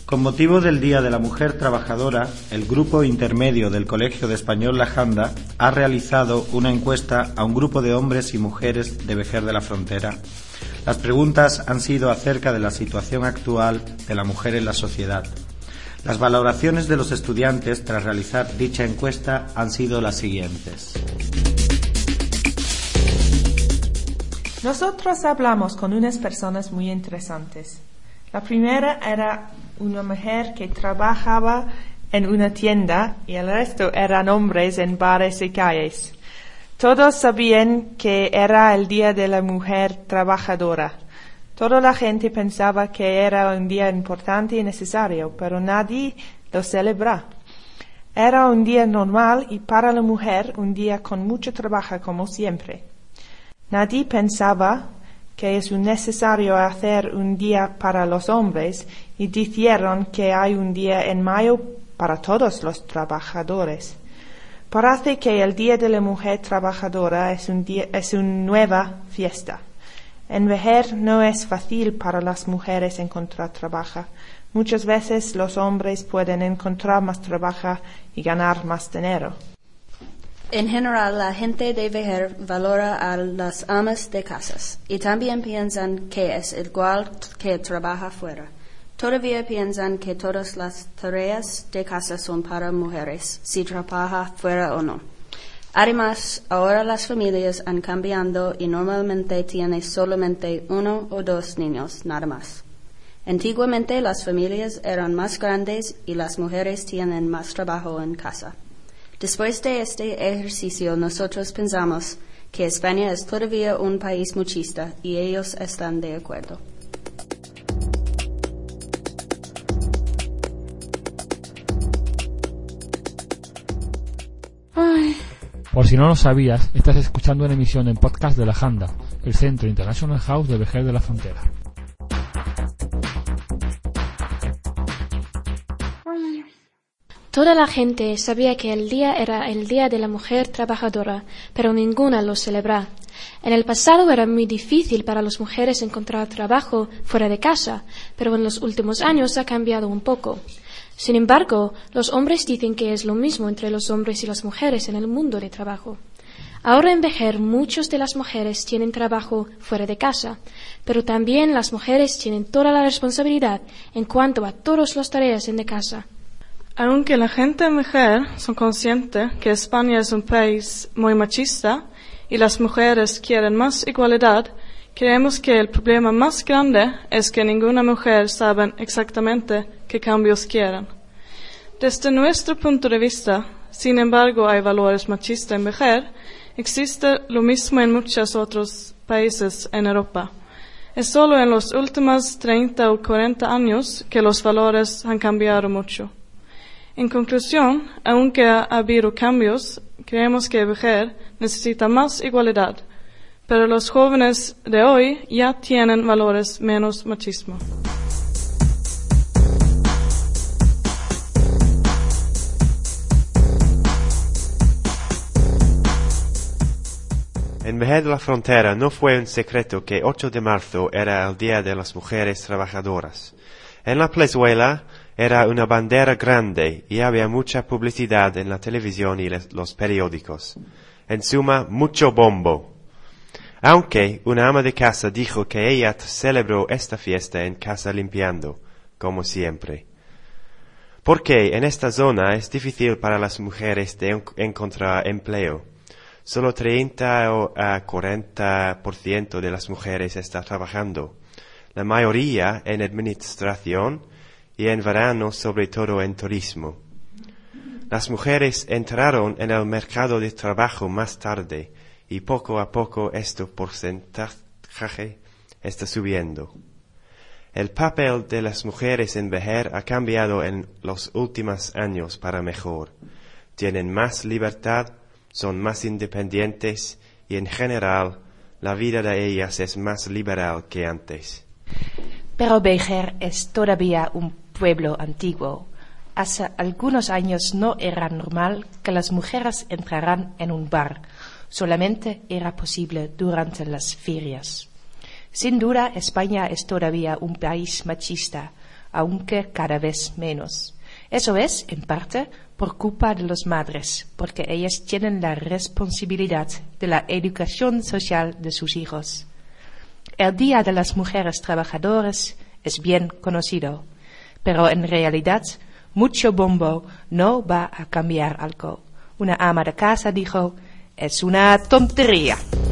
Con motivo del Día de la Mujer Trabajadora, el Grupo Intermedio del Colegio de Español La Janda ha realizado una encuesta a un grupo de hombres y mujeres de Vejer de la Frontera. Las preguntas han sido acerca de la situación actual de la mujer en la sociedad. Las valoraciones de los estudiantes tras realizar dicha encuesta han sido las siguientes. Nosotros hablamos con unas personas muy interesantes. La primera era una mujer que trabajaba en una tienda y el resto eran hombres en bares y calles. Todos sabían que era el Día de la Mujer Trabajadora. Toda la gente pensaba que era un día importante y necesario, pero nadie lo celebraba. Era un día normal y para la mujer un día con mucho trabajo como siempre. Nadie pensaba que es necesario hacer un día para los hombres y dijeron que hay un día en mayo para todos los trabajadores. Parece que el Día de la Mujer Trabajadora es una nueva fiesta. En Vejer no es fácil para las mujeres encontrar trabajo. Muchas veces los hombres pueden encontrar más trabajo y ganar más dinero. En general, la gente de Vejer valora a las amas de casas y también piensan que es igual que trabaja fuera. Todavía piensan que todas las tareas de casa son para mujeres, si trabaja fuera o no. Además, ahora las familias han cambiado y normalmente tienen solamente 1 o 2 niños, nada más. Antiguamente las familias eran más grandes y las mujeres tienen más trabajo en casa. Después de este ejercicio, nosotros pensamos que España es todavía un país machista y ellos están de acuerdo. Por si no lo sabías, estás escuchando una emisión en podcast de La Janda, el Centro International House de Vejer de la Frontera. Toda la gente sabía que el día era el Día de la Mujer Trabajadora, pero ninguna lo celebraba. En el pasado era muy difícil para las mujeres encontrar trabajo fuera de casa, pero en los últimos años ha cambiado un poco. Sin embargo, los hombres dicen que es lo mismo entre los hombres y las mujeres en el mundo de trabajo. Ahora en Vejer muchas de las mujeres tienen trabajo fuera de casa, pero también las mujeres tienen toda la responsabilidad en cuanto a todas las tareas en la casa. Aunque la gente en Vejer son conscientes que España es un país muy machista y las mujeres quieren más igualdad, creemos que el problema más grande es que ninguna mujer sabe exactamente qué cambios quieren. Desde nuestro punto de vista, sin embargo, hay valores machistas en Vejer. Existe lo mismo en muchos otros países en Europa. Es solo en los últimos 30 o 40 años que los valores han cambiado mucho. En conclusión, aunque ha habido cambios, creemos que Vejer necesita más igualdad, pero los jóvenes de hoy ya tienen valores menos machismo. En Vejer de la Frontera no fue un secreto que 8 de marzo era el Día de las Mujeres Trabajadoras. En la plazuela era una bandera grande y había mucha publicidad en la televisión y los periódicos. En suma, mucho bombo. Aunque una ama de casa dijo que ella celebró esta fiesta en casa limpiando, como siempre. Porque en esta zona es difícil para las mujeres de encontrar empleo. Solo 30 a 40% de las mujeres está trabajando. La mayoría en administración y en verano sobre todo en turismo. Las mujeres entraron en el mercado de trabajo más tarde y poco a poco este porcentaje está subiendo. El papel de las mujeres en Vejer ha cambiado en los últimos años para mejor. Tienen más libertad, son más independientes y en general la vida de ellas es más liberal que antes. Pero Vejer es todavía un pueblo antiguo. Hace algunos años no era normal que las mujeres entraran en un bar. Solamente era posible durante las ferias. Sin duda, España es todavía un país machista, aunque cada vez menos. Eso es, en parte, por culpa de las madres, porque ellas tienen la responsabilidad de la educación social de sus hijos. El Día de las Mujeres Trabajadoras es bien conocido, pero en realidad mucho bombo no va a cambiar algo. Una ama de casa dijo, es una tontería.